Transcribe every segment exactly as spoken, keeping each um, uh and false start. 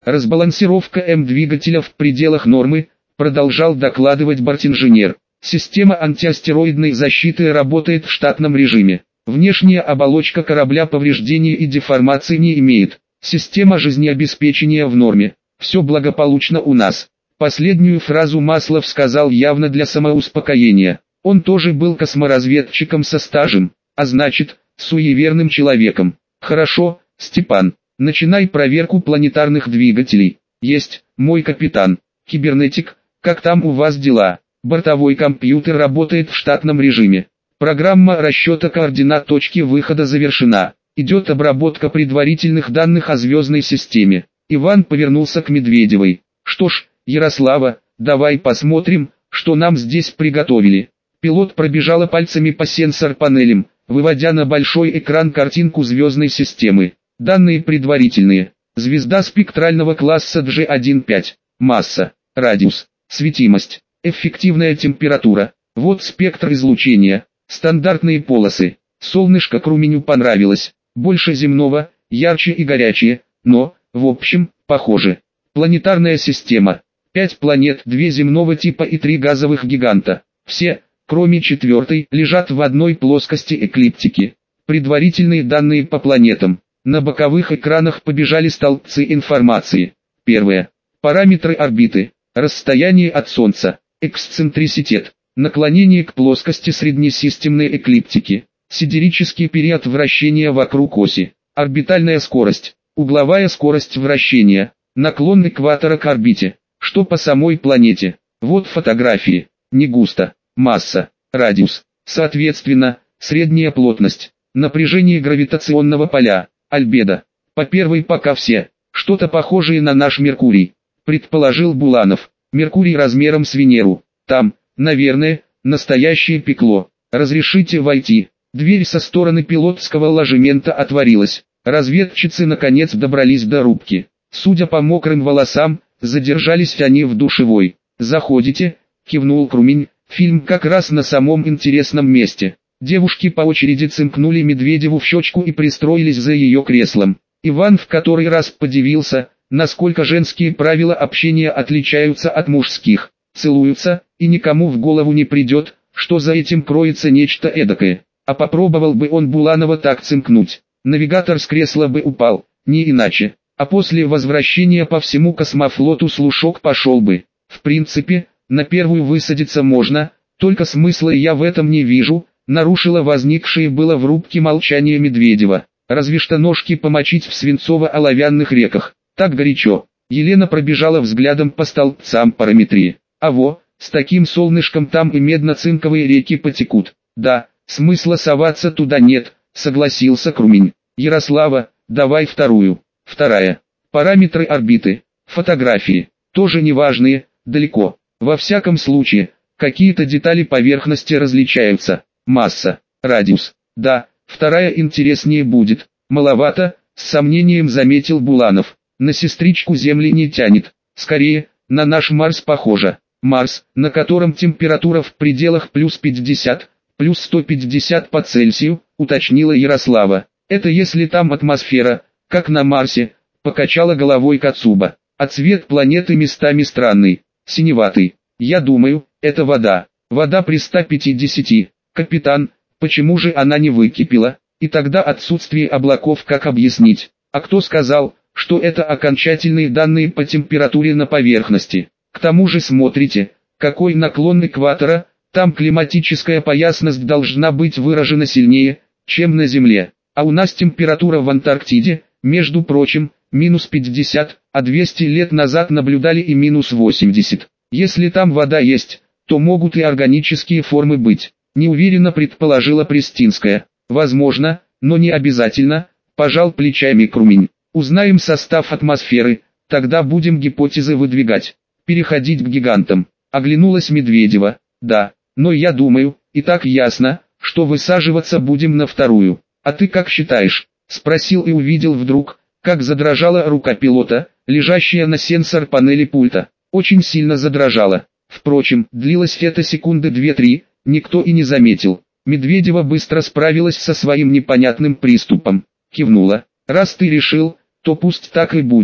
Разбалансировка М-двигателя в пределах нормы, продолжал докладывать бортинженер. Система антиастероидной защиты работает в штатном режиме. Внешняя оболочка корабля повреждений и деформаций не имеет. Система жизнеобеспечения в норме. Все благополучно у нас. Последнюю фразу Маслов сказал явно для самоуспокоения. Он тоже был косморазведчиком со стажем, а значит, суеверным человеком. Хорошо, Степан, начинай проверку планетарных двигателей. Есть, мой капитан. Кибернетик, как там у вас дела? Бортовой компьютер работает в штатном режиме. Программа расчета координат точки выхода завершена. Идет обработка предварительных данных о звездной системе. Иван повернулся к Медведевой. Что ж, Ярослава, давай посмотрим, что нам здесь приготовили. Пилот пробежала пальцами по сенсор-панелям, выводя на большой экран картинку звездной системы. Данные предварительные. Звезда спектрального класса джи один пять. Масса, радиус, светимость, эффективная температура. Вот спектр излучения. Стандартные полосы. Солнышко Круменю понравилось. Больше земного, ярче и горячее, но, в общем, похоже. Планетарная система. Пять планет, две земного типа и три газовых гиганта. Все, кроме четвертой, лежат в одной плоскости эклиптики. Предварительные данные по планетам. На боковых экранах побежали столбцы информации. Первое. Параметры орбиты. Расстояние от Солнца. Эксцентриситет. Наклонение к плоскости среднесистемной эклиптики. Сидерический период вращения вокруг оси. Орбитальная скорость. Угловая скорость вращения. Наклон экватора к орбите. Что по самой планете? Вот фотографии. Не густо. Масса. Радиус. Соответственно, средняя плотность. Напряжение гравитационного поля. Альбедо. По первой пока все. Что-то похожее на наш Меркурий. Предположил Буланов. Меркурий размером с Венеру. Там, наверное, настоящее пекло. Разрешите войти. Дверь со стороны пилотского ложемента отворилась. Разведчицы наконец добрались до рубки. Судя по мокрым волосам, задержались они в душевой. «Заходите», — кивнул Крумень, — «фильм как раз на самом интересном месте». Девушки по очереди цымкнули Медведеву в щечку и пристроились за ее креслом. Иван в который раз подивился, насколько женские правила общения отличаются от мужских. Целуются, и никому в голову не придет, что за этим кроется нечто эдакое. А попробовал бы он Буланова так цымкнуть. Навигатор с кресла бы упал, не иначе. А после возвращения по всему космофлоту слушок пошел бы. В принципе, на первую высадиться можно, только смысла я в этом не вижу, нарушило возникшее было в рубке молчание Медведева. Разве что ножки помочить в свинцово-оловянных реках. Так горячо. Елена пробежала взглядом по столбцам параметрии. А во, с таким солнышком там и медно-цинковые реки потекут. Да, смысла соваться туда нет, согласился Крумень. Ярослава, давай вторую. Вторая. Параметры орбиты. Фотографии. Тоже неважные, далеко. Во всяком случае, какие-то детали поверхности различаются. Масса. Радиус. Да, вторая интереснее будет. Маловато, с сомнением заметил Буланов. На сестричку Земли не тянет. Скорее, на наш Марс похоже. Марс, на котором температура в пределах плюс пятьдесят, плюс сто пятьдесят по Цельсию, уточнила Ярослава. Это если там атмосфера, как на Марсе, покачала головой Кацуба. А цвет планеты местами странный, синеватый. Я думаю, это вода. Вода при ста пятидесяти. Капитан, почему же она не выкипела? И тогда отсутствие облаков как объяснить? А кто сказал, что это окончательные данные по температуре на поверхности? К тому же смотрите, какой наклон экватора, там климатическая поясность должна быть выражена сильнее, чем на Земле. А у нас температура в Антарктиде, между прочим, минус пятьдесят, а двести лет назад наблюдали и минус восемьдесят. Если там вода есть, то могут и органические формы быть. Неуверенно предположила Пристинская. Возможно, но не обязательно, пожал плечами Крумень. Узнаем состав атмосферы, тогда будем гипотезы выдвигать. Переходить к гигантам. Оглянулась Медведева. Да, но я думаю, и так ясно, что высаживаться будем на вторую. А ты как считаешь? Спросил и увидел вдруг, как задрожала рука пилота, лежащая на сенсор-панели пульта. Очень сильно задрожала. Впрочем, длилось это секунды две-три, никто и не заметил. Медведева быстро справилась со своим непонятным приступом. Кивнула. Раз ты решил, то пусть так и будет.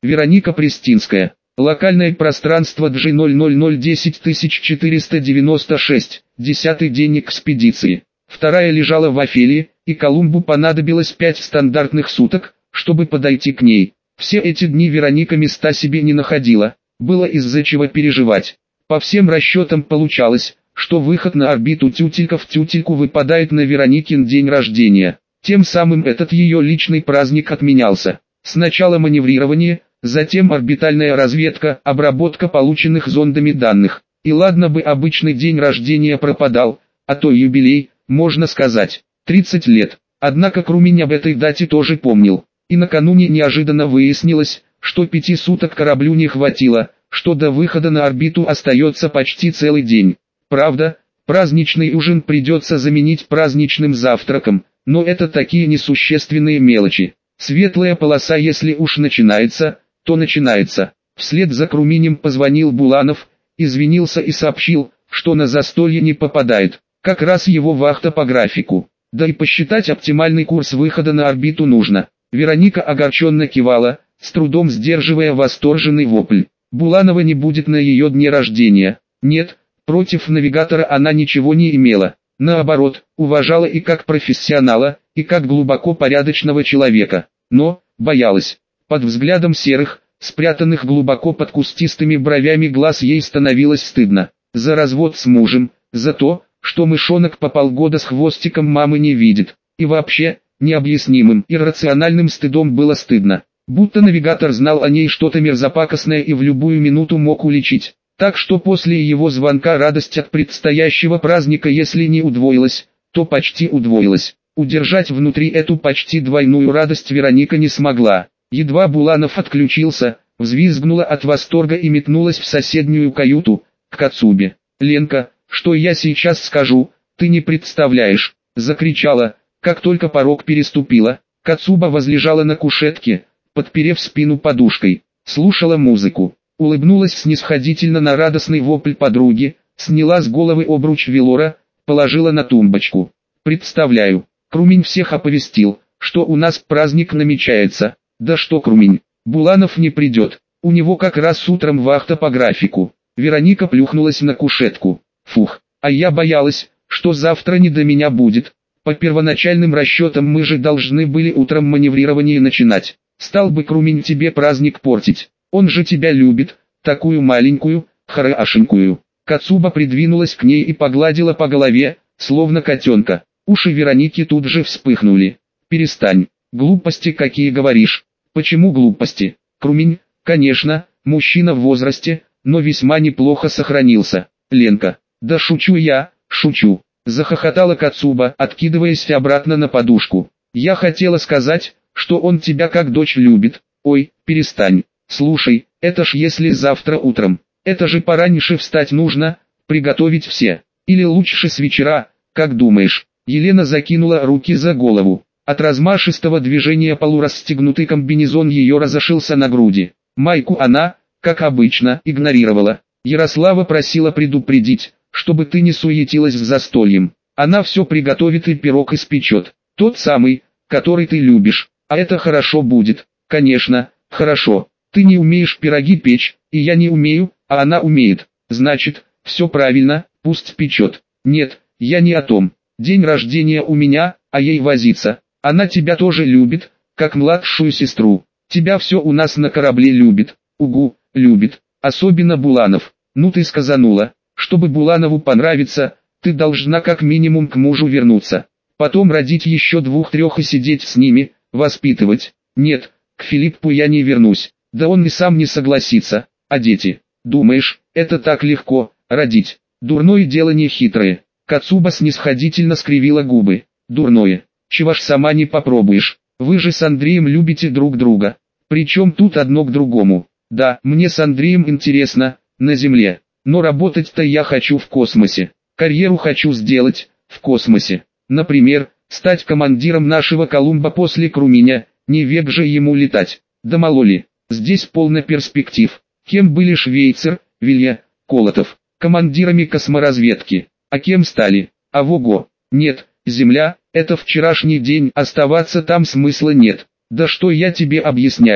Вероника Престинская. Локальное пространство Джи ноль ноль ноль десять тысяч четыреста девяносто шесть, десятый день экспедиции. Вторая лежала в Офелии, и Колумбу понадобилось пять стандартных суток, чтобы подойти к ней. Все эти дни Вероника места себе не находила, было из-за чего переживать. По всем расчетам получалось, что выход на орбиту тютелька в тютельку выпадает на Вероникин день рождения. Тем самым этот ее личный праздник отменялся. Сначала маневрирование, затем орбитальная разведка, обработка полученных зондами данных. И ладно бы обычный день рождения пропадал, а то юбилей, можно сказать, тридцать лет. Однако Крумень об этой дате тоже помнил. И накануне неожиданно выяснилось, что пяти суток кораблю не хватило, что до выхода на орбиту остается почти целый день. Правда, праздничный ужин придется заменить праздничным завтраком, но это такие несущественные мелочи. Светлая полоса если уж начинается, то начинается. Вслед за Круменем позвонил Буланов, извинился и сообщил, что на застолье не попадает. Как раз его вахта по графику. Да и посчитать оптимальный курс выхода на орбиту нужно. Вероника огорченно кивала, с трудом сдерживая восторженный вопль. Буланова не будет на ее дне рождения. Нет, против навигатора она ничего не имела. Наоборот, уважала и как профессионала, и как глубоко порядочного человека. Но, боялась. Под взглядом серых, спрятанных глубоко под кустистыми бровями глаз ей становилось стыдно. За развод с мужем, за то, что мышонок по полгода с хвостиком мамы не видит. И вообще, необъяснимым, иррациональным стыдом было стыдно. Будто навигатор знал о ней что-то мерзопакостное и в любую минуту мог уличить. Так что после его звонка радость от предстоящего праздника если не удвоилась, то почти удвоилась. Удержать внутри эту почти двойную радость Вероника не смогла. Едва Буланов отключился, взвизгнула от восторга и метнулась в соседнюю каюту, к Кацубе. «Ленка, что я сейчас скажу, ты не представляешь!» — закричала, как только порог переступила. Кацуба возлежала на кушетке, подперев спину подушкой, слушала музыку. Улыбнулась снисходительно на радостный вопль подруги, сняла с головы обруч велора, положила на тумбочку. «Представляю, Крумень всех оповестил, что у нас праздник намечается». «Да что Крумень, Буланов не придет, у него как раз утром вахта по графику». Вероника плюхнулась на кушетку. «Фух, а я боялась, что завтра не до меня будет. По первоначальным расчетам мы же должны были утром маневрирование начинать. Стал бы Крумень тебе праздник портить. Он же тебя любит, такую маленькую, хорошенькую». Кацуба придвинулась к ней и погладила по голове, словно котенка. Уши Вероники тут же вспыхнули. «Перестань, глупости какие говоришь». «Почему глупости? Крумень, конечно, мужчина в возрасте, но весьма неплохо сохранился. Ленка». «Да шучу я, шучу», — захохотала Кацуба, откидываясь обратно на подушку. «Я хотела сказать, что он тебя как дочь любит». «Ой, перестань. Слушай, это ж если завтра утром, это же пораньше встать нужно, приготовить все. Или лучше с вечера, как думаешь?» Елена закинула руки за голову. От размашистого движения полурасстегнутый комбинезон ее разошился на груди. Майку она, как обычно, игнорировала. Ярослава просила предупредить, чтобы ты не суетилась с застольем. Она все приготовит и пирог испечет. Тот самый, который ты любишь. А это хорошо будет. Конечно, хорошо. Ты не умеешь пироги печь, и я не умею, а она умеет. Значит, все правильно, пусть печет. Нет, я не о том. День рождения у меня, а ей возиться. Она тебя тоже любит, как младшую сестру. Тебя все у нас на корабле любит. Угу, любит. Особенно Буланов. Ну ты сказанула, чтобы Буланову понравиться, ты должна как минимум к мужу вернуться. Потом родить еще двух-трех и сидеть с ними, воспитывать. Нет, к Филиппу я не вернусь. Да он и сам не согласится. А дети? Думаешь, это так легко, родить? Дурное дело не хитрое. Кацуба снисходительно скривила губы. Дурное. Чего ж сама не попробуешь? Вы же с Андреем любите друг друга. Причем тут одно к другому. Да, мне с Андреем интересно, на Земле. Но работать-то я хочу в космосе. Карьеру хочу сделать, в космосе. Например, стать командиром нашего Колумба после Круменя, не век же ему летать. Да мало ли, здесь полно перспектив. Кем были Швейцер, Вилья, Колотов? Командирами косморазведки. А кем стали? А вого. Нет, Земля, это вчерашний день, оставаться там смысла нет. Да что я тебе объясняю?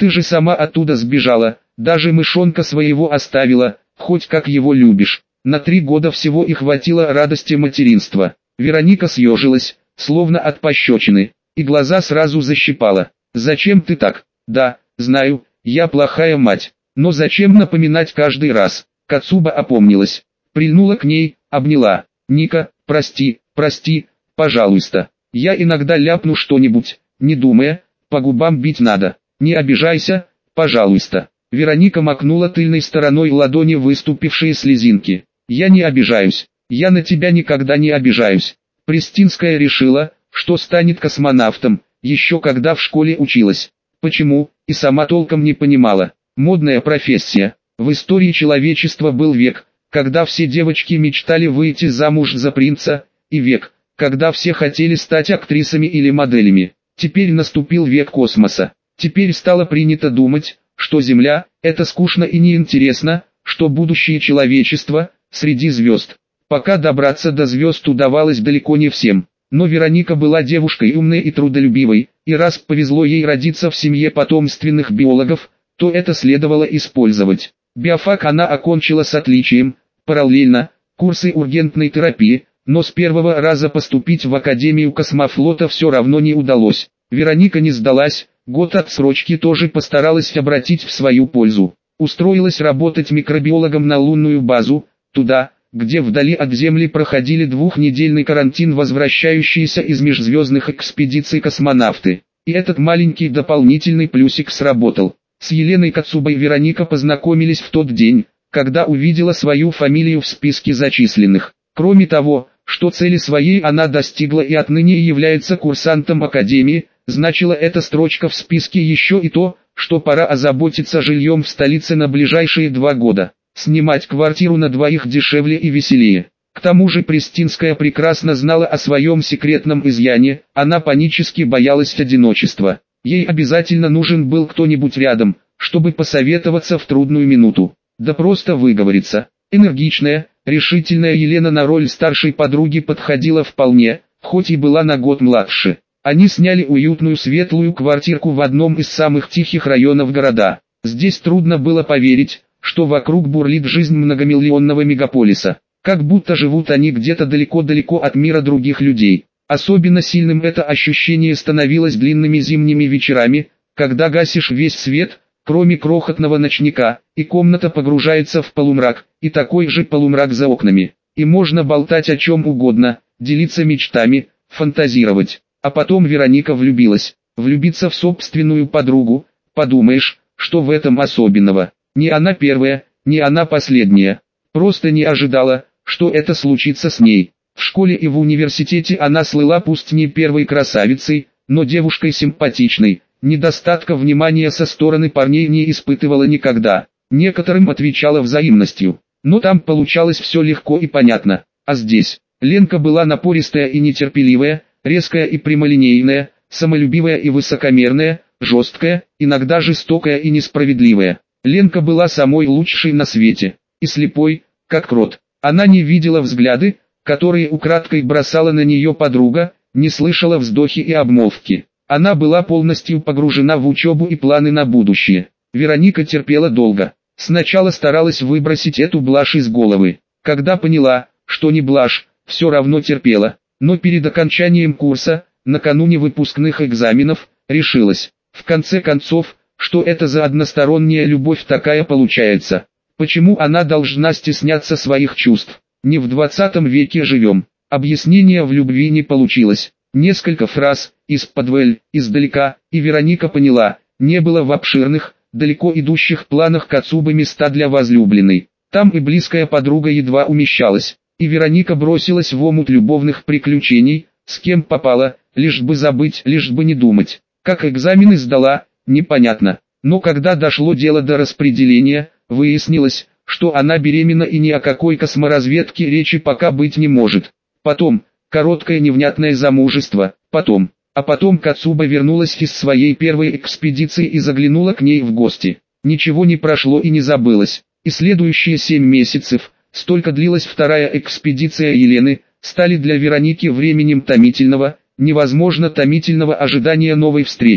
Ты же сама оттуда сбежала, даже мышонка своего оставила, хоть как его любишь. На три года всего и хватило радости материнства. Вероника съежилась, словно от пощечины, и глаза сразу защипала. Зачем ты так? Да, знаю, я плохая мать, но зачем напоминать каждый раз? Кацуба опомнилась, прильнула к ней, обняла. Ника, прости, прости, пожалуйста. Я иногда ляпну что-нибудь, не думая, по губам бить надо. Не обижайся, пожалуйста. Вероника макнула тыльной стороной ладони выступившие слезинки. Я не обижаюсь, я на тебя никогда не обижаюсь. Пристинская решила, что станет космонавтом, еще когда в школе училась. Почему, и сама толком не понимала. Модная профессия. В истории человечества был век, когда все девочки мечтали выйти замуж за принца, и век, когда все хотели стать актрисами или моделями. Теперь наступил век космоса. Теперь стало принято думать, что Земля – это скучно и неинтересно, что будущее человечества – среди звезд. Пока добраться до звезд удавалось далеко не всем. Но Вероника была девушкой умной и трудолюбивой, и раз повезло ей родиться в семье потомственных биологов, то это следовало использовать. Биофак она окончила с отличием, параллельно, курсы ургентной терапии, но с первого раза поступить в Академию космофлота все равно не удалось. Вероника не сдалась, год отсрочки тоже постаралась обратить в свою пользу. Устроилась работать микробиологом на лунную базу, туда, где вдали от Земли проходили двухнедельный карантин возвращающиеся из межзвездных экспедиций космонавты. И этот маленький дополнительный плюсик сработал. С Еленой Кацубой Вероника познакомились в тот день, когда увидела свою фамилию в списке зачисленных. Кроме того, что цели своей она достигла и отныне является курсантом Академии, значила эта строчка в списке еще и то, что пора озаботиться жильем в столице на ближайшие два года. Снимать квартиру на двоих дешевле и веселее. К тому же Пристинская прекрасно знала о своем секретном изъяне, она панически боялась одиночества. Ей обязательно нужен был кто-нибудь рядом, чтобы посоветоваться в трудную минуту. Да просто выговориться. Энергичная, решительная Елена на роль старшей подруги подходила вполне, хоть и была на год младше. Они сняли уютную светлую квартирку в одном из самых тихих районов города. Здесь трудно было поверить, что вокруг бурлит жизнь многомиллионного мегаполиса. Как будто живут они где-то далеко-далеко от мира других людей. Особенно сильным это ощущение становилось длинными зимними вечерами, когда гасишь весь свет, кроме крохотного ночника, и комната погружается в полумрак, и такой же полумрак за окнами. И можно болтать о чем угодно, делиться мечтами, фантазировать. А потом Вероника влюбилась. Влюбиться в собственную подругу, подумаешь, что в этом особенного. Не она первая, не она последняя. Просто не ожидала, что это случится с ней. В школе и в университете она слыла пусть не первой красавицей, но девушкой симпатичной. Недостатка внимания со стороны парней не испытывала никогда. Некоторым отвечала взаимностью. Но там получалось все легко и понятно. А здесь, Ленка была напористая и нетерпеливая, резкая и прямолинейная, самолюбивая и высокомерная, жесткая, иногда жестокая и несправедливая. Ленка была самой лучшей на свете, и слепой, как крот. Она не видела взгляды, которые украдкой бросала на нее подруга, не слышала вздохи и обмолвки. Она была полностью погружена в учебу и планы на будущее. Вероника терпела долго. Сначала старалась выбросить эту блажь из головы. Когда поняла, что не блажь, все равно терпела. Но перед окончанием курса, накануне выпускных экзаменов, решилась. В конце концов, что это за односторонняя любовь такая получается? Почему она должна стесняться своих чувств? Не в двадцатом веке живем. Объяснения в любви не получилось. Несколько фраз, из-под, издалека, и Вероника поняла, не было в обширных, далеко идущих планах Кацубы места для возлюбленной. Там и близкая подруга едва умещалась, и Вероника бросилась в омут любовных приключений, с кем попала, лишь бы забыть, лишь бы не думать. Как экзамены сдала, непонятно. Но когда дошло дело до распределения, выяснилось, что она беременна и ни о какой косморазведке речи пока быть не может. Потом, короткое невнятное замужество, потом, а потом Кацуба вернулась из своей первой экспедиции и заглянула к ней в гости. Ничего не прошло и не забылось, и следующие семь месяцев, столько длилась вторая экспедиция Елены, стали для Вероники временем томительного, невозможно томительного ожидания новой встречи.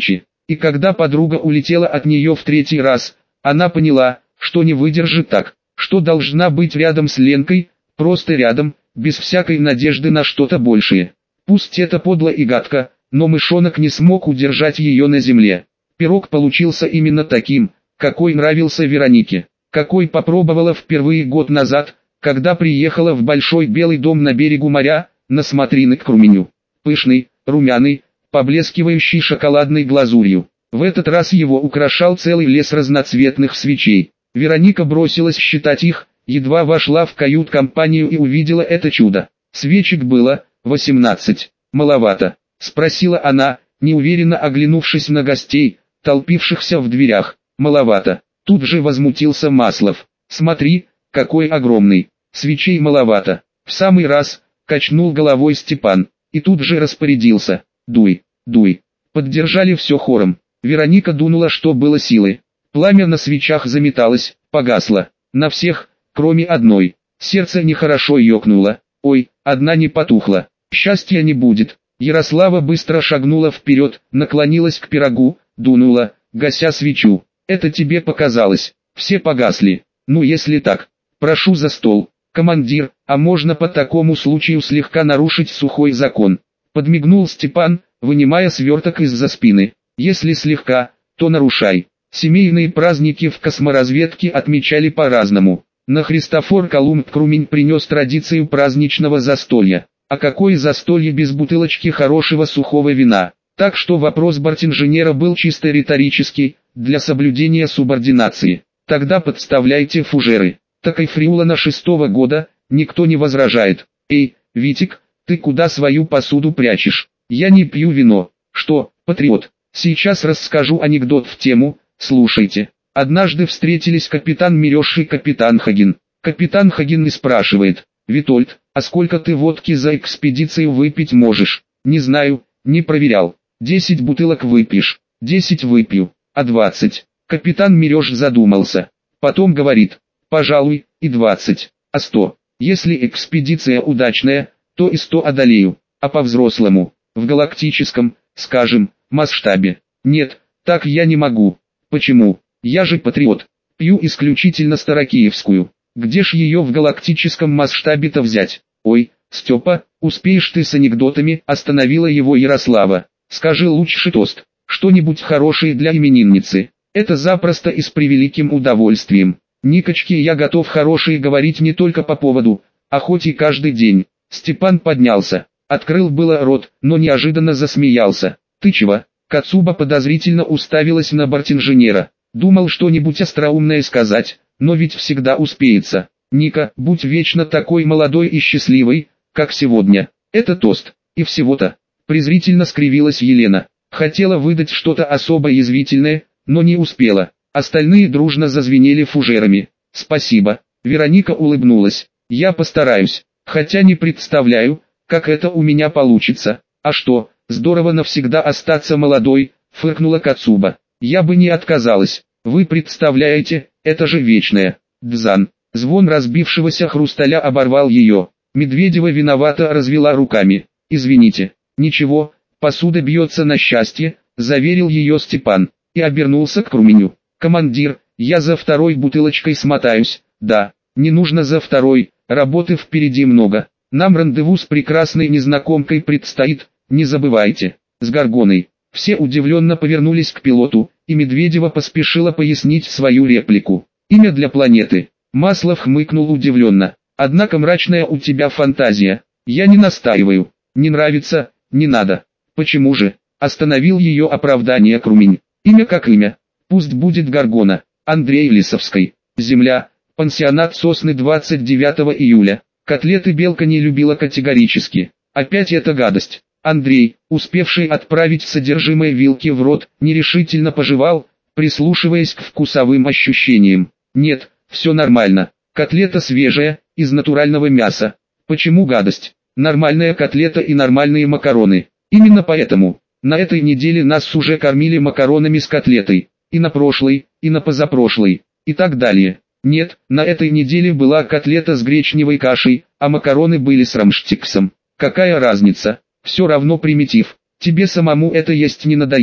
И когда подруга улетела от нее в третий раз, она поняла, что не выдержит так, что должна быть рядом с Ленкой, просто рядом, без всякой надежды на что-то большее. Пусть это подло и гадко, но мышонок не смог удержать ее на земле. Пирог получился именно таким, какой нравился Веронике, какой попробовала впервые год назад, когда приехала в большой белый дом на берегу моря, на смотрины к Круменю. Пышный, румяный, поблескивающий шоколадной глазурью. В этот раз его украшал целый лес разноцветных свечей. Вероника бросилась считать их, едва вошла в кают-компанию и увидела это чудо. Свечек было восемнадцать. Маловато, спросила она, неуверенно оглянувшись на гостей, толпившихся в дверях. Маловато. Тут же возмутился Маслов. Смотри, какой огромный. Свечей маловато. В самый раз, качнул головой Степан. И тут же распорядился. Дуй, дуй. Поддержали все хором. Вероника дунула, что было силы. Пламя на свечах заметалось, погасло. На всех, кроме одной. Сердце нехорошо ёкнуло. Ой, одна не потухла. Счастья не будет. Ярослава быстро шагнула вперед, наклонилась к пирогу, дунула, гася свечу. Это тебе показалось. Все погасли. Ну если так, прошу за стол. Командир, а можно по такому случаю слегка нарушить сухой закон? Подмигнул Степан, вынимая сверток из-за спины. Если слегка, то нарушай. Семейные праздники в косморазведке отмечали по-разному. На Христофор Колумб Крумень принес традицию праздничного застолья. А какое застолье без бутылочки хорошего сухого вина? Так что вопрос бортинженера был чисто риторический, для соблюдения субординации. Тогда подставляйте фужеры. Такой Фриулана шестого года, никто не возражает. Эй, Витик, ты куда свою посуду прячешь? Я не пью вино. Что, патриот? Сейчас расскажу анекдот в тему, слушайте. Однажды встретились капитан Мерёш и капитан Хаген. Капитан Хаген и спрашивает: Витольд, а сколько ты водки за экспедицию выпить можешь? Не знаю, не проверял. Десять бутылок выпьешь. Десять выпью. А двадцать? Капитан Мерёш задумался. Потом говорит: пожалуй, и двадцать. А сто? Если экспедиция удачная, то и сто одолею. А по-взрослому, в галактическом, скажем, масштабе. Нет, так я не могу. Почему? Я же патриот. Пью исключительно старокиевскую. Где ж ее в галактическом масштабе-то взять? Ой, Степа, успеешь ты с анекдотами, остановила его Ярослава. Скажи лучше тост, что-нибудь хорошее для именинницы. Это запросто и с превеликим удовольствием. Никочке я готов хорошие говорить не только по поводу, а хоть и каждый день. Степан поднялся, открыл было рот, но неожиданно засмеялся. Ты чего? Кацуба подозрительно уставилась на бортинженера. Думал что-нибудь остроумное сказать, но ведь всегда успеется. Ника, будь вечно такой молодой и счастливой, как сегодня. Это тост, и всего-то. Презрительно скривилась Елена. Хотела выдать что-то особо язвительное, но не успела. Остальные дружно зазвенели фужерами. Спасибо. Вероника улыбнулась. Я постараюсь, хотя не представляю, как это у меня получится. А что, здорово навсегда остаться молодой, фыркнула Кацуба. Я бы не отказалась. Вы представляете, это же вечное. Дзан. Звон разбившегося хрусталя оборвал ее. Медведева виновато развела руками. Извините. Ничего, посуда бьется на счастье, заверил ее Степан. И обернулся к Круменю. Командир, я за второй бутылочкой смотаюсь. Да, не нужно за второй, работы впереди много. Нам рандеву с прекрасной незнакомкой предстоит, не забывайте. С Горгоной. Все удивленно повернулись к пилоту, и Медведева поспешила пояснить свою реплику. Имя для планеты. Маслов хмыкнул удивленно. Однако мрачная у тебя фантазия. Я не настаиваю. Не нравится, не надо. Почему же? Остановил ее оправдание Крумень. Имя как имя. Пусть будет Горгона. Андрей Лисовской. Земля. Пансионат Сосны двадцать девятого июля. Котлеты Белка не любила категорически. Опять эта гадость. Андрей, успевший отправить содержимое вилки в рот, нерешительно пожевал, прислушиваясь к вкусовым ощущениям. Нет, все нормально. Котлета свежая, из натурального мяса. Почему гадость? Нормальная котлета и нормальные макароны. Именно поэтому. На этой неделе нас уже кормили макаронами с котлетой. И на прошлой, и на позапрошлой, и так далее. Нет, на этой неделе была котлета с гречневой кашей, а макароны были с рамштиксом. Какая разница? Все равно примитив. Тебе самому это есть не надоело.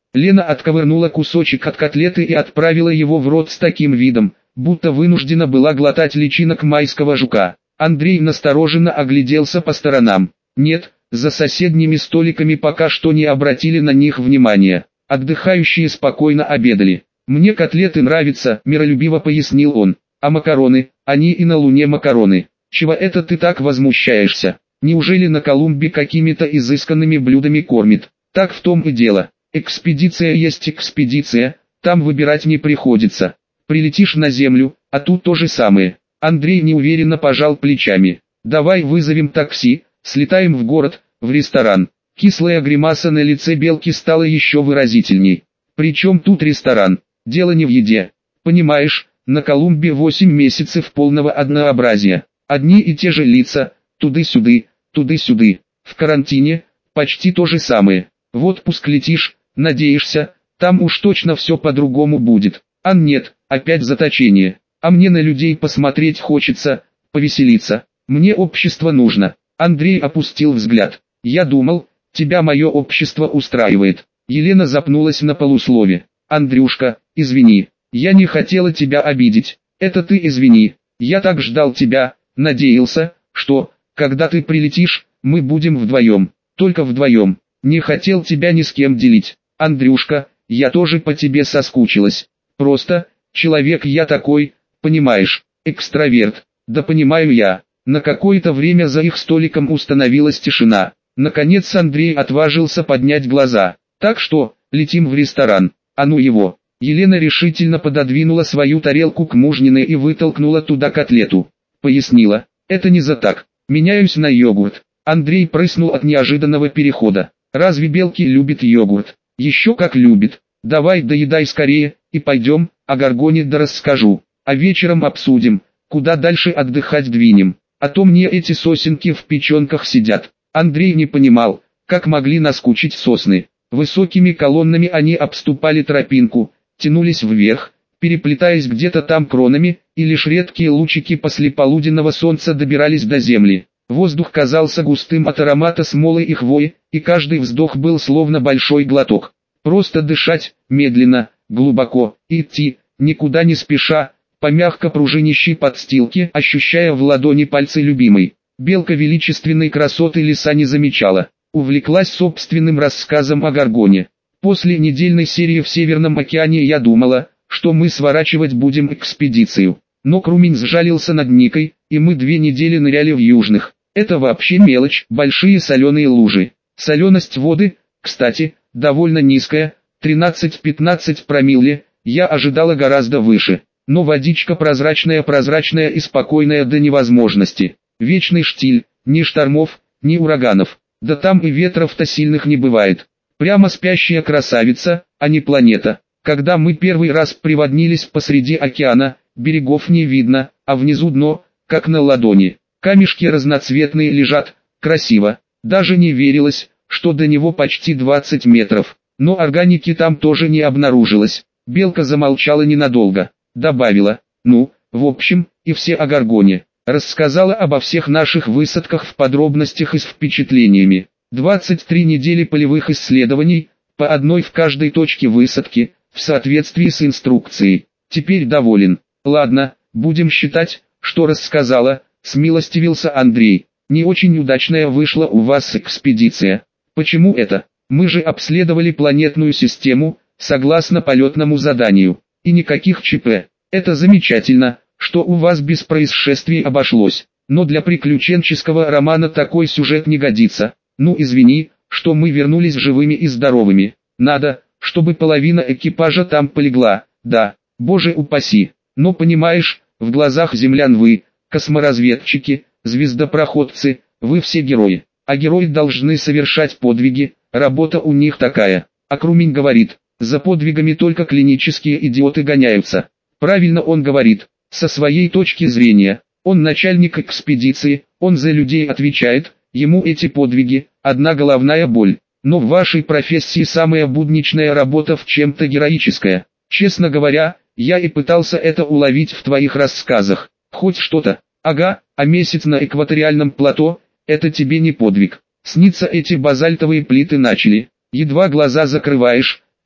Лена отковырнула кусочек от котлеты и отправила его в рот с таким видом, будто вынуждена была глотать личинок майского жука. Андрей настороженно огляделся по сторонам. Нет, за соседними столиками пока что не обратили на них внимания. Отдыхающие спокойно обедали. «Мне котлеты нравятся», — миролюбиво пояснил он. «А макароны, они и на Луне макароны. Чего это ты так возмущаешься? Неужели на Колумбе какими-то изысканными блюдами кормит?» «Так в том и дело. Экспедиция есть экспедиция, там выбирать не приходится. Прилетишь на Землю, а тут то же самое». Андрей неуверенно пожал плечами. «Давай вызовем такси, слетаем в город, в ресторан». Кислая гримаса на лице Белки стала еще выразительней. «Причем тут ресторан? Дело не в еде. Понимаешь, на Колумбе восемь месяцев полного однообразия. Одни и те же лица, туды-сюды, туды-сюды. В карантине почти то же самое. В отпуск летишь, надеешься, там уж точно все по-другому будет. А нет, опять заточение. А мне на людей посмотреть хочется, повеселиться. Мне общество нужно». Андрей опустил взгляд. «Я думал, тебя мое общество устраивает». Елена запнулась на полуслове. «Андрюшка, извини, я не хотела тебя обидеть. Это ты извини. Я так ждал тебя, надеялся, что, когда ты прилетишь, мы будем вдвоем. Только вдвоем. Не хотел тебя ни с кем делить. Андрюшка, я тоже по тебе соскучилась. Просто, человек я такой, понимаешь, экстраверт. Да понимаю я». На какое-то время за их столиком установилась тишина. Наконец Андрей отважился поднять глаза. «Так что, летим в ресторан, а ну его». Елена решительно пододвинула свою тарелку к мужниной и вытолкнула туда котлету. Пояснила: «Это не за так, меняюсь на йогурт». Андрей прыснул от неожиданного перехода. «Разве Белки любит йогурт?» «Еще как любит. Давай доедай скорее, и пойдем, о Горгоне да расскажу. А вечером обсудим, куда дальше отдыхать двинем. А то мне эти сосенки в печенках сидят». Андрей не понимал, как могли наскучить сосны. Высокими колоннами они обступали тропинку, тянулись вверх, переплетаясь где-то там кронами, и лишь редкие лучики послеполуденного солнца добирались до земли. Воздух казался густым от аромата смолы и хвои, и каждый вздох был словно большой глоток. Просто дышать, медленно, глубоко, идти, никуда не спеша, по мягко пружинищей подстилке, ощущая в ладони пальцы любимой. Белка величественной красоты леса не замечала, увлеклась собственным рассказом о Горгоне. «После недельной серии в Северном океане я думала, что мы сворачивать будем экспедицию. Но Крумень сжалился над Никой, и мы две недели ныряли в южных. Это вообще мелочь, большие соленые лужи. Соленость воды, кстати, довольно низкая, тринадцать-пятнадцать промилле, я ожидала гораздо выше. Но водичка прозрачная-прозрачная и спокойная до невозможности. Вечный штиль, ни штормов, ни ураганов. Да там и ветров-то сильных не бывает. Прямо спящая красавица, а не планета. Когда мы первый раз приводнились посреди океана, берегов не видно, а внизу дно, как на ладони. Камешки разноцветные лежат, красиво. Даже не верилось, что до него почти двадцать метров. Но органики там тоже не обнаружилось». Белка замолчала ненадолго. Добавила: «Ну, в общем, и все о Горгоне». Рассказала обо всех наших высадках в подробностях и с впечатлениями. двадцать три недели полевых исследований, по одной в каждой точке высадки, в соответствии с инструкцией. Теперь доволен. «Ладно, будем считать, что рассказала», — смилостивился Андрей. «Не очень удачная вышла у вас экспедиция». «Почему это? Мы же обследовали планетную систему, согласно полетному заданию. И никаких ЧП. Это замечательно, что у вас без происшествий обошлось. Но для приключенческого романа такой сюжет не годится. Ну извини, что мы вернулись живыми и здоровыми. Надо, чтобы половина экипажа там полегла, да, боже упаси. Но понимаешь, в глазах землян вы, косморазведчики, звездопроходцы, вы все герои. А герои должны совершать подвиги, работа у них такая». А Крумень говорит: «За подвигами только клинические идиоты гоняются». Правильно он говорит. Со своей точки зрения, он начальник экспедиции, он за людей отвечает, ему эти подвиги – одна головная боль. Но в вашей профессии самая будничная работа в чем-то героическая. Честно говоря, я и пытался это уловить в твоих рассказах. Хоть что-то. Ага, а месяц на экваториальном плато – это тебе не подвиг. Снится эти базальтовые плиты начали. Едва глаза закрываешь,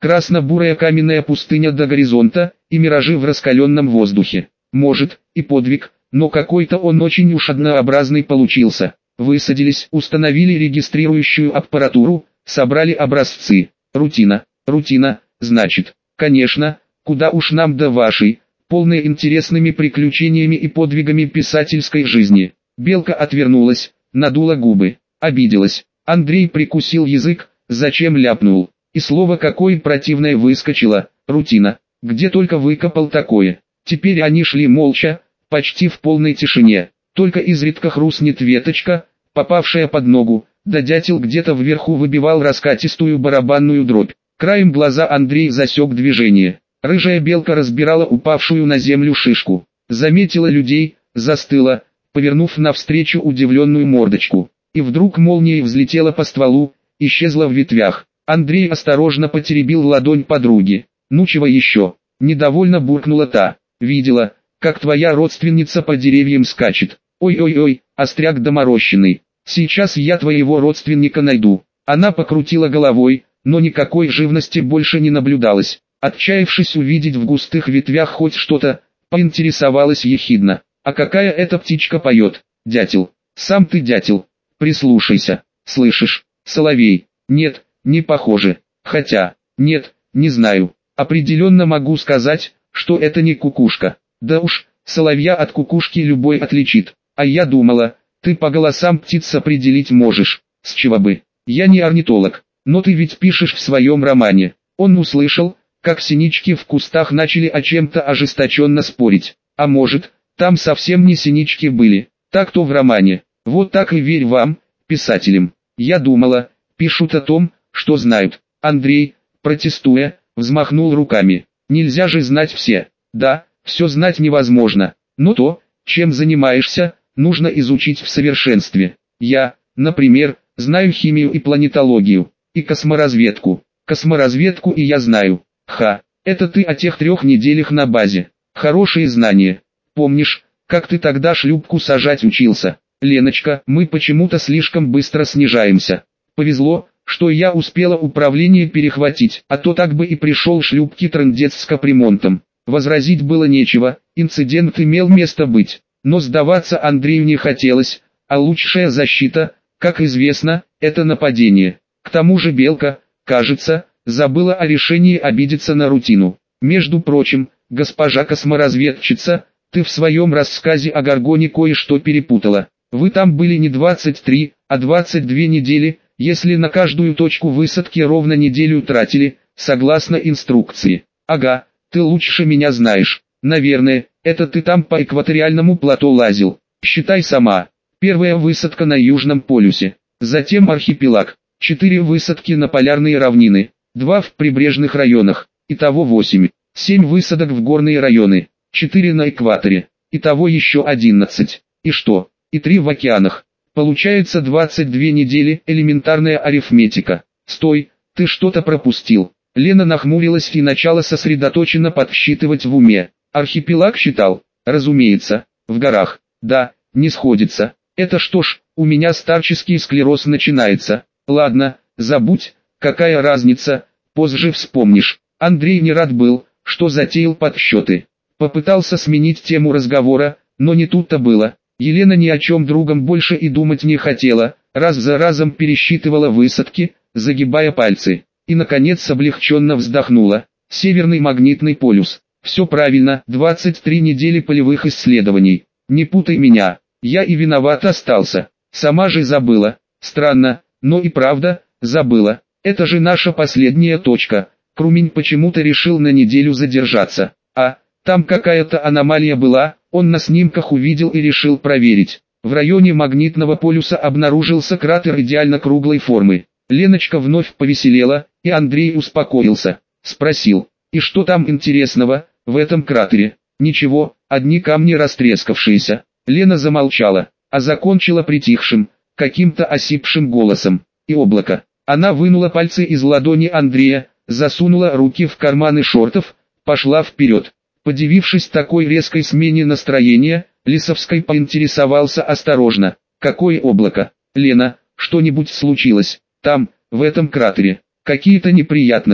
красно-бурая каменная пустыня до горизонта и миражи в раскаленном воздухе. Может, и подвиг, но какой-то он очень уж однообразный получился. Высадились, установили регистрирующую аппаратуру, собрали образцы. Рутина, рутина, значит, конечно, куда уж нам до вашей, полной интересными приключениями и подвигами писательской жизни. Белка отвернулась, надула губы, обиделась. Андрей прикусил язык, зачем ляпнул. И слово какое противное выскочило, рутина, где только выкопал такое. Теперь они шли молча, почти в полной тишине, только изредка хрустнет веточка, попавшая под ногу, да дятел где-то вверху выбивал раскатистую барабанную дробь. Краем глаза Андрей засек движение. Рыжая белка разбирала упавшую на землю шишку, заметила людей, застыла, повернув навстречу удивленную мордочку, и вдруг молнией взлетела по стволу, исчезла в ветвях. Андрей осторожно потеребил ладонь подруги. «Ну чего еще?» – недовольно буркнула та. «Видела, как твоя родственница по деревьям скачет. Ой-ой-ой, остряк доморощенный, сейчас я твоего родственника найду». Она покрутила головой, но никакой живности больше не наблюдалось. Отчаявшись увидеть в густых ветвях хоть что-то, поинтересовалась ехидно. «А какая эта птичка поет, дятел? Сам ты дятел. Прислушайся, слышишь, соловей?» «Нет, не похоже. Хотя, нет, не знаю. Определенно могу сказать, что это не кукушка. Да уж, соловья от кукушки любой отличит. А я думала, ты по голосам птиц определить можешь. С чего бы? Я не орнитолог, но ты ведь пишешь в своем романе». Он услышал, как синички в кустах начали о чем-то ожесточенно спорить. А может, там совсем не синички были, так-то в романе. Вот так и верь вам, писателям. Я думала, пишут о том, что знают. Андрей, протестуя, взмахнул руками. Нельзя же знать все. Да, все знать невозможно, но то, чем занимаешься, нужно изучить в совершенстве. Я, например, знаю химию и планетологию, и косморазведку. Косморазведку и я знаю. Ха, это ты о тех трех неделях на базе. Хорошие знания. Помнишь, как ты тогда шлюпку сажать учился? Леночка, мы почему-то слишком быстро снижаемся. Повезло, что я успела управление перехватить, а то так бы и пришел шлюпки трындец с капремонтом. Возразить было нечего, инцидент имел место быть, но сдаваться Андрею не хотелось, а лучшая защита, как известно, это нападение. К тому же Белка, кажется, забыла о решении обидеться на рутину. Между прочим, госпожа косморазведчица, ты в своем рассказе о Гаргоне кое-что перепутала. Вы там были не двадцать три, а двадцать две недели, если на каждую точку высадки ровно неделю тратили, согласно инструкции. Ага, ты лучше меня знаешь. Наверное, это ты там по экваториальному плато лазил. Считай сама. Первая высадка на Южном полюсе. Затем архипелаг. Четыре высадки на полярные равнины. Два в прибрежных районах. Итого восемь. Семь высадок в горные районы. Четыре на экваторе. Итого еще одиннадцать. И что? И три в океанах. Получается двадцать две недели, элементарная арифметика. Стой, ты что-то пропустил. Лена нахмурилась и начала сосредоточенно подсчитывать в уме. Архипелаг считал? Разумеется, в горах. Да, не сходится. Это что ж, у меня старческий склероз начинается. Ладно, забудь, какая разница, позже вспомнишь. Андрей не рад был, что затеял подсчеты. Попытался сменить тему разговора, но не тут-то было. Елена ни о чем другом больше и думать не хотела, раз за разом пересчитывала высадки, загибая пальцы. И наконец облегченно вздохнула. Северный магнитный полюс. Все правильно, двадцать три недели полевых исследований. Не путай меня, я и виноват остался. Сама же забыла. Странно, но и правда, забыла. Это же наша последняя точка. Крумень почему-то решил на неделю задержаться. А, там какая-то аномалия была, он на снимках увидел и решил проверить. В районе магнитного полюса обнаружился кратер идеально круглой формы. Леночка вновь повеселела, и Андрей успокоился. Спросил, и что там интересного, в этом кратере? Ничего, одни камни растрескавшиеся. Лена замолчала, а закончила притихшим, каким-то осипшим голосом. И облако. Она вынула пальцы из ладони Андрея, засунула руки в карманы шортов, пошла вперед. Подивившись такой резкой смене настроения, Лисовской поинтересовался осторожно. Какое облако? Лена, что-нибудь случилось? Там, в этом кратере, какие-то неприятности.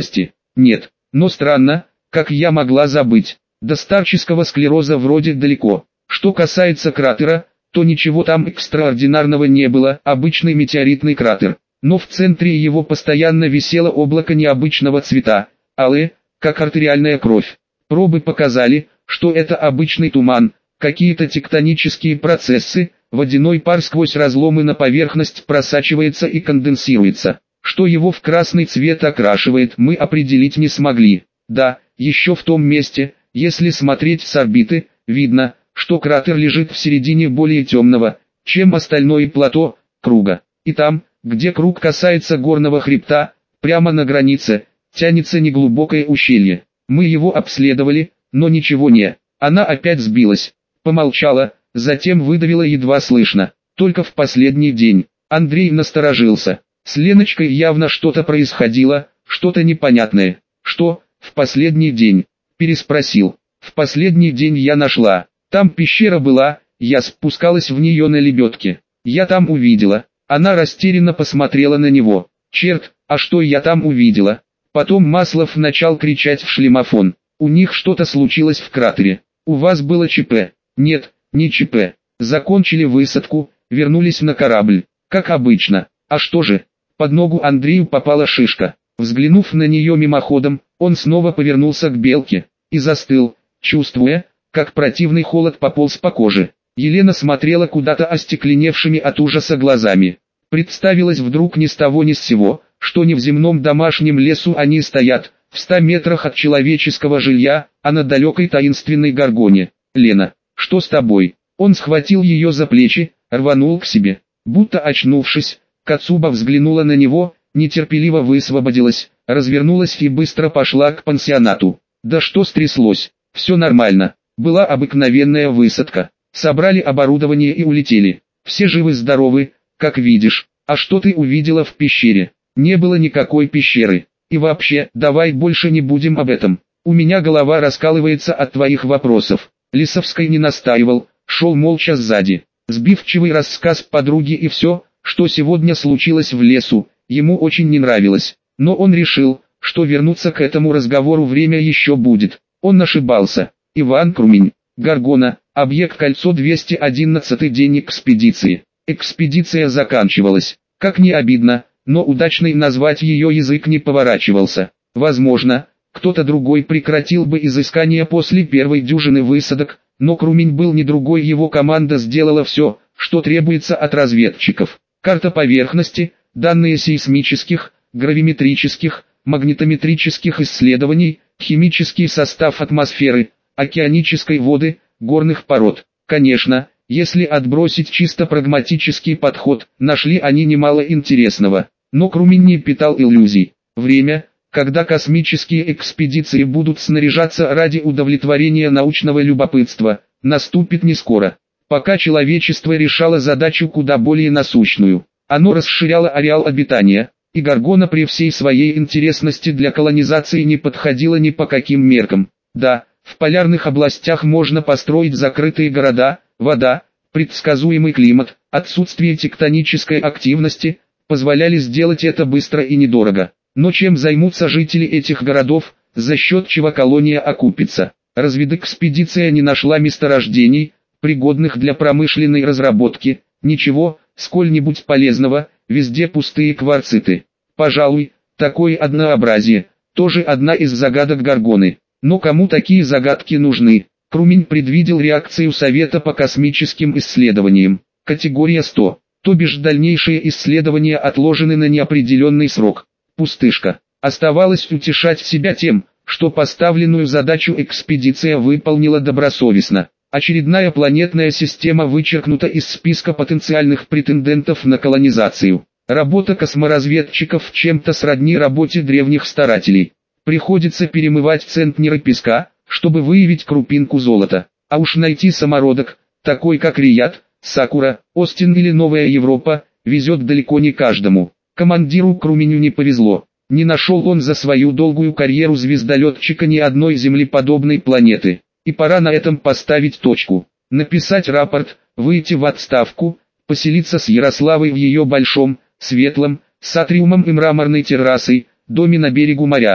Нет, но странно, как я могла забыть. До старческого склероза вроде далеко. Что касается кратера, то ничего там экстраординарного не было, обычный метеоритный кратер. Но в центре его постоянно висело облако необычного цвета, алое, как артериальная кровь. Пробы показали, что это обычный туман, какие-то тектонические процессы, водяной пар сквозь разломы на поверхность просачивается и конденсируется. Что его в красный цвет окрашивает, мы определить не смогли. Да, еще в том месте, если смотреть с орбиты, видно, что кратер лежит в середине более темного, чем остальное плато, круга. И там, где круг касается горного хребта, прямо на границе, тянется неглубокое ущелье. Мы его обследовали, но ничего не. Она опять сбилась, помолчала, затем выдавила едва слышно. Только в последний день. Андрей насторожился. С Леночкой явно что-то происходило, что-то непонятное. Что, в последний день? Переспросил. В последний день я нашла. Там пещера была, я спускалась в нее на лебедке. Я там увидела. Она растерянно посмотрела на него. Черт, а что я там увидела? Потом Маслов начал кричать в шлемофон. У них что-то случилось в кратере. У вас было ЧП? Нет, не ЧП. Закончили высадку, вернулись на корабль. Как обычно. А что же? Под ногу Андрею попала шишка. Взглянув на нее мимоходом, он снова повернулся к Белке и застыл, чувствуя, как противный холод пополз по коже. Елена смотрела куда-то остекленевшими от ужаса глазами. Представилось вдруг ни с того ни с сего, что не в земном домашнем лесу они стоят, в ста метрах от человеческого жилья, а на далекой таинственной горгоне. «Лена, что с тобой?» Он схватил ее за плечи, рванул к себе. Будто очнувшись, Кацуба взглянула на него, нетерпеливо высвободилась, развернулась и быстро пошла к пансионату. «Да что стряслось? Все нормально. Была обыкновенная высадка. Собрали оборудование и улетели. Все живы-здоровы, как видишь. А что ты увидела в пещере?» «Не было никакой пещеры. И вообще, давай больше не будем об этом. У меня голова раскалывается от твоих вопросов». Лисовский не настаивал, шел молча сзади. Сбивчивый рассказ подруги и все, что сегодня случилось в лесу, ему очень не нравилось. Но он решил, что вернуться к этому разговору время еще будет. Он ошибался. Иван Крумень, Горгона, объект кольцо двести одиннадцатый день экспедиции. Экспедиция заканчивалась. Как не обидно, но удачной назвать ее язык не поворачивался. Возможно, кто-то другой прекратил бы изыскание после первой дюжины высадок, но Крумень был не другой, его команда сделала все, что требуется от разведчиков. Карта поверхности, данные сейсмических, гравиметрических, магнитометрических исследований, химический состав атмосферы, океанической воды, горных пород. Конечно, если отбросить чисто прагматический подход, нашли они немало интересного. Но Крумень не питал иллюзий. Время, когда космические экспедиции будут снаряжаться ради удовлетворения научного любопытства, наступит не скоро. Пока человечество решало задачу куда более насущную. Оно расширяло ареал обитания, и Горгона при всей своей интересности для колонизации не подходила ни по каким меркам. Да, в полярных областях можно построить закрытые города, вода, предсказуемый климат, отсутствие тектонической активности, позволяли сделать это быстро и недорого. Но чем займутся жители этих городов, за счет чего колония окупится? Разведэкспедиция не нашла месторождений, пригодных для промышленной разработки, ничего, сколь-нибудь полезного, везде пустые кварциты. Пожалуй, такое однообразие, тоже одна из загадок Горгоны. Но кому такие загадки нужны? Крумень предвидел реакцию Совета по космическим исследованиям. Категория сто, то бишь дальнейшие исследования отложены на неопределенный срок. Пустышка. Оставалось утешать себя тем, что поставленную задачу экспедиция выполнила добросовестно. Очередная планетная система вычеркнута из списка потенциальных претендентов на колонизацию. Работа косморазведчиков чем-то сродни работе древних старателей. Приходится перемывать центнеры песка, чтобы выявить крупинку золота. А уж найти самородок, такой как Рият, Сакура, Остин или Новая Европа, везет далеко не каждому. Командиру Круменю не повезло. Не нашел он за свою долгую карьеру звездолетчика ни одной землеподобной планеты. И пора на этом поставить точку. Написать рапорт, выйти в отставку, поселиться с Ярославой в ее большом, светлом, с атриумом и мраморной террасой, доме на берегу моря.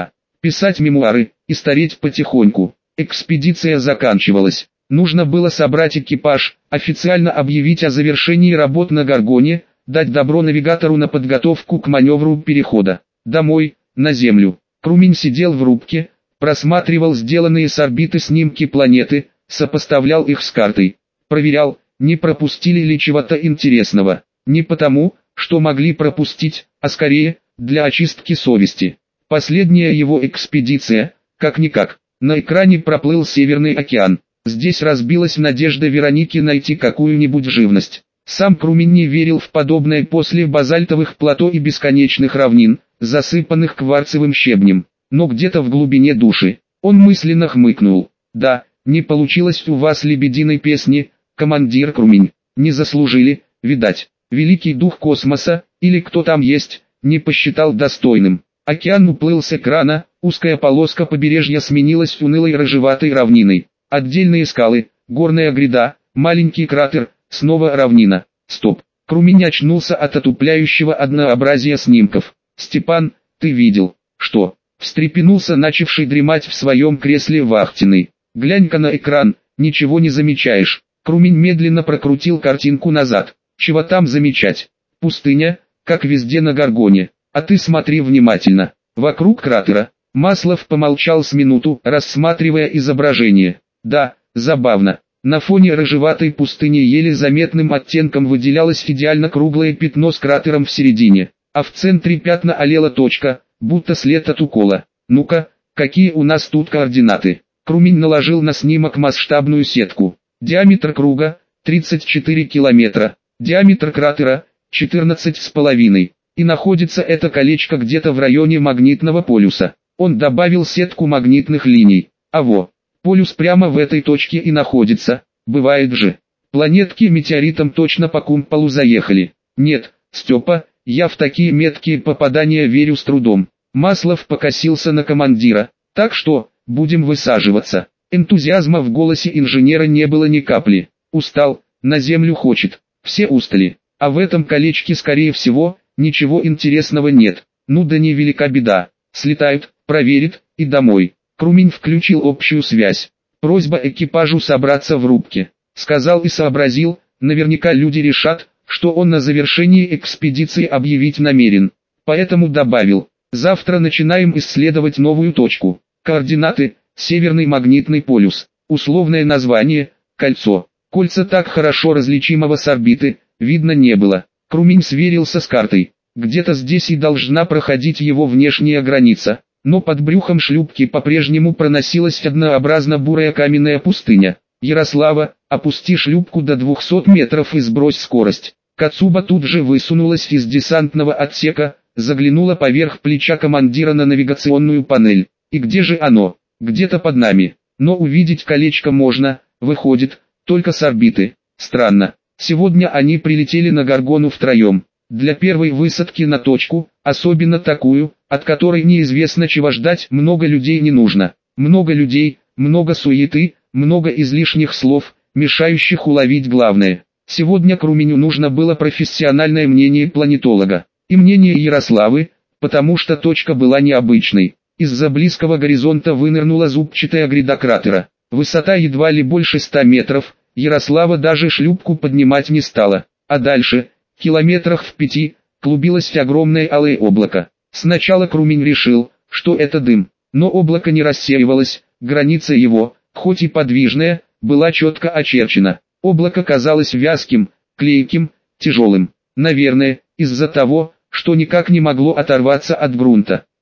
писать мемуары и стареть потихоньку. Экспедиция заканчивалась. Нужно было собрать экипаж, официально объявить о завершении работ на Горгоне, дать добро навигатору на подготовку к маневру перехода. Домой, на Землю. Крумин сидел в рубке, просматривал сделанные с орбиты снимки планеты, сопоставлял их с картой. Проверял, не пропустили ли чего-то интересного. Не потому, что могли пропустить, а скорее, для очистки совести. Последняя его экспедиция, как-никак, на экране проплыл Северный океан. Здесь разбилась надежда Вероники найти какую-нибудь живность. Сам Крумин не верил в подобное после базальтовых плато и бесконечных равнин, засыпанных кварцевым щебнем. Но где-то в глубине души, он мысленно хмыкнул. Да, не получилось у вас лебединой песни, командир Крумин. Не заслужили, видать. Великий дух космоса, или кто там есть, не посчитал достойным. Океан уплыл с экрана, узкая полоска побережья сменилась унылой рыжеватой равниной. Отдельные скалы, горная гряда, маленький кратер, снова равнина. Стоп. Крумин очнулся от отупляющего однообразия снимков. «Степан, ты видел?» «Что?» Встрепенулся начавший дремать в своем кресле вахтенный. «Глянь-ка на экран, ничего не замечаешь». Крумин медленно прокрутил картинку назад. «Чего там замечать? Пустыня, как везде на Горгоне. А ты смотри внимательно. Вокруг кратера». Маслов помолчал с минуту, рассматривая изображение. «Да, забавно. На фоне рыжеватой пустыни еле заметным оттенком выделялось идеально круглое пятно с кратером в середине, а в центре пятна олела точка, будто след от укола. Ну-ка, какие у нас тут координаты?» Крумин наложил на снимок масштабную сетку. Диаметр круга – тридцать четыре километра, диаметр кратера – четырнадцать с половиной. И находится это колечко где-то в районе магнитного полюса. Он добавил сетку магнитных линий. А во, полюс прямо в этой точке и находится. Бывает же. Планетки метеоритом точно по кумполу заехали. Нет, Степа, я в такие меткие попадания верю с трудом. Маслов покосился на командира. Так что, будем высаживаться. Энтузиазма в голосе инженера не было ни капли. Устал, на землю хочет. Все устали. А в этом колечке, скорее всего, ничего интересного нет. Ну да не велика беда. Слетают, проверит, и домой. Крумин включил общую связь. Просьба экипажу собраться в рубке. Сказал и сообразил, наверняка люди решат, что он на завершении экспедиции объявить намерен. Поэтому добавил, завтра начинаем исследовать новую точку. Координаты, Северный магнитный полюс. Условное название, кольцо. Кольца так хорошо различимого с орбиты, видно не было. Крумин сверился с картой. Где-то здесь и должна проходить его внешняя граница. Но под брюхом шлюпки по-прежнему проносилась однообразно бурая каменная пустыня. «Ярослава, опусти шлюпку до двухсот метров и сбрось скорость». Кацуба тут же высунулась из десантного отсека, заглянула поверх плеча командира на навигационную панель. «И где же оно?» «Где-то под нами. Но увидеть колечко можно, выходит, только с орбиты. Странно. Сегодня они прилетели на Горгону втроем. Для первой высадки на точку, особенно такую, от которой неизвестно чего ждать, много людей не нужно. Много людей, много суеты, много излишних слов, мешающих уловить главное. Сегодня Круминю нужно было профессиональное мнение планетолога. И мнение Ярославы, потому что точка была необычной. Из-за близкого горизонта вынырнула зубчатая гряда кратера. Высота едва ли больше ста метров, Ярослава даже шлюпку поднимать не стала. А дальше, километрах в пяти, клубилось огромное алое облако. Сначала Крумин решил, что это дым, но облако не рассеивалось, граница его, хоть и подвижная, была четко очерчена. Облако казалось вязким, клейким, тяжелым. Наверное, из-за того, что никак не могло оторваться от грунта.